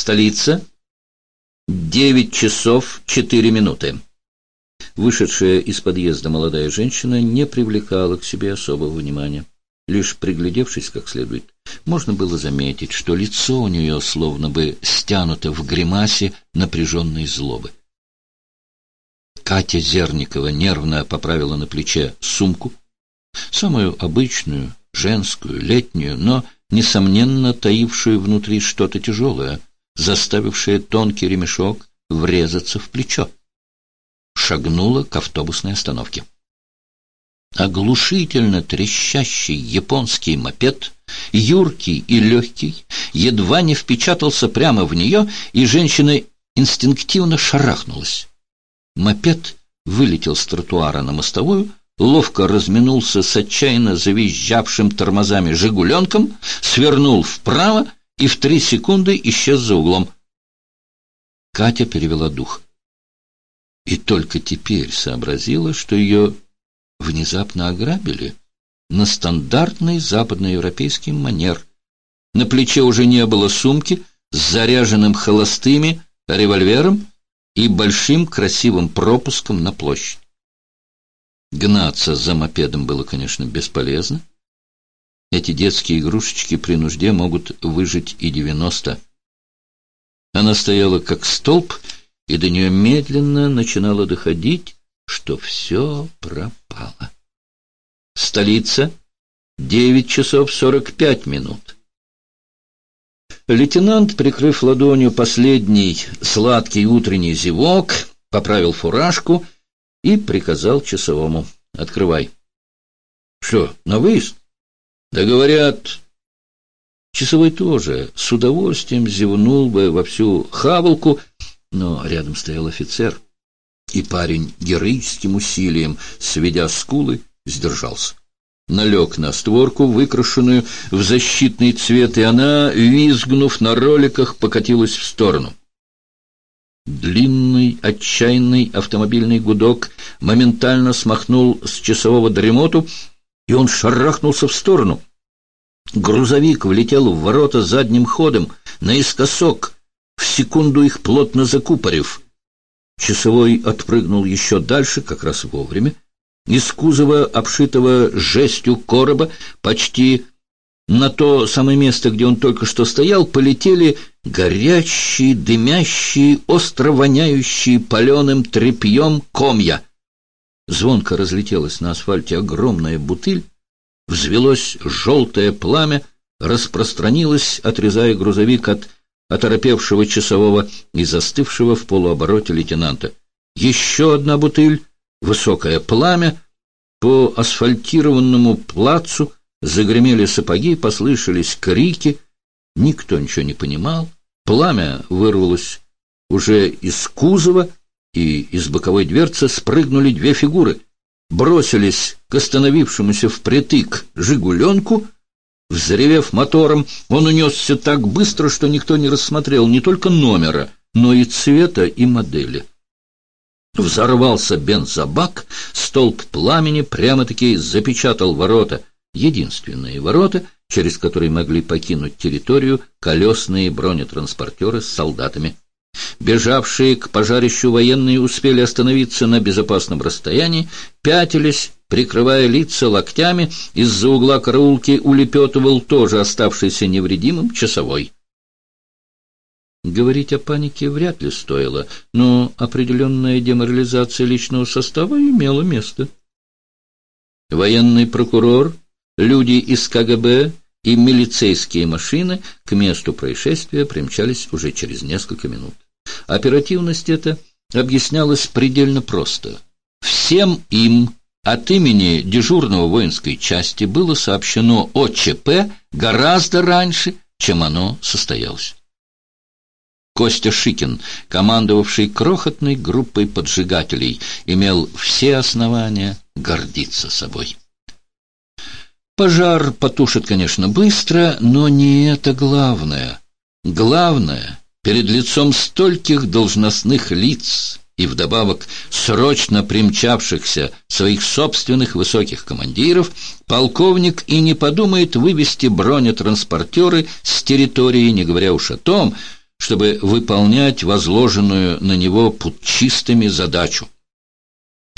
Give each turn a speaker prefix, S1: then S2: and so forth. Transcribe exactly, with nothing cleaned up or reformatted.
S1: Столица. Девять часов четыре минуты. Вышедшая из подъезда молодая женщина не привлекала к себе особого внимания. Лишь приглядевшись как следует, можно было заметить, что лицо у нее словно бы стянуто в гримасе напряженной злобы. Катя Зерникова нервно поправила на плече сумку, самую обычную, женскую, летнюю, но, несомненно, таившую внутри что-то тяжелое, заставившее тонкий ремешок врезаться в плечо. Шагнула к автобусной остановке. Оглушительно трещащий японский мопед, юркий и легкий, едва не впечатался прямо в нее, и женщина инстинктивно шарахнулась. Мопед вылетел с тротуара на мостовую, ловко разминулся с отчаянно завизжавшим тормозами «Жигуленком», свернул вправо и в три секунды исчез за углом. Катя перевела дух. И только теперь сообразила, что ее внезапно ограбили на стандартный западноевропейский манер. На плече уже не было сумки с заряженным холостыми револьвером и большим красивым пропуском на площадь. Гнаться за мопедом было, конечно, бесполезно. Эти детские игрушечки при нужде могут выжить и девяносто. Она стояла как столб, и до нее медленно начинало доходить, что все пропало. Столица. Девять часов сорок пять минут. Лейтенант, прикрыв ладонью последний сладкий утренний зевок, поправил фуражку и приказал часовому: «Открывай». «Что, на выезд?» «Да говорят...» Часовой тоже с удовольствием зевнул бы во всю хавалку, но рядом стоял офицер, и парень героическим усилием, сведя скулы, сдержался. Налег на створку, выкрашенную в защитный цвет, и она, визгнув на роликах, покатилась в сторону. Длинный, отчаянный автомобильный гудок моментально смахнул с часового дремоту, и он шарахнулся в сторону. Грузовик влетел в ворота задним ходом, наискосок, в секунду их плотно закупорив. Часовой отпрыгнул еще дальше, как раз вовремя. Из кузова, обшитого жестью короба, почти на то самое место, где он только что стоял, полетели горячие, дымящие, остро воняющие паленым тряпьем комья. Звонко разлетелась на асфальте огромная бутыль, взвелось желтое пламя, распространилось, отрезая грузовик от оторопевшего часового и застывшего в полуобороте лейтенанта. Еще одна бутыль, высокое пламя, по асфальтированному плацу загремели сапоги, послышались крики. Никто ничего не понимал. Пламя вырвалось уже из кузова, и из боковой дверцы спрыгнули две фигуры. Бросились к остановившемуся впритык «Жигуленку». Взревев мотором, он унесся так быстро, что никто не рассмотрел не только номера, но и цвета и модели. Взорвался бензобак, столб пламени прямо-таки запечатал ворота, единственные ворота, через которые могли покинуть территорию колесные бронетранспортеры с солдатами. Бежавшие к пожарищу военные успели остановиться на безопасном расстоянии, пятились, прикрывая лица локтями. Из-за угла караулки улепетывал тоже оставшийся невредимым часовой. Говорить о панике вряд ли стоило, но определенная деморализация личного состава имела место. Военный прокурор, люди из ка гэ бэ и милицейские машины к месту происшествия примчались уже через несколько минут. Оперативность эта объяснялась предельно просто. Всем им от имени дежурного воинской части было сообщено о че пэ гораздо раньше, чем оно состоялось. Костя Шикин, командовавший крохотной группой поджигателей, имел все основания гордиться собой. Пожар потушат, конечно, быстро, но не это главное. Главное, перед лицом стольких должностных лиц и вдобавок срочно примчавшихся своих собственных высоких командиров, полковник и не подумает вывести бронетранспортеры с территории, не говоря уж о том, чтобы выполнять возложенную на него путчистами задачу.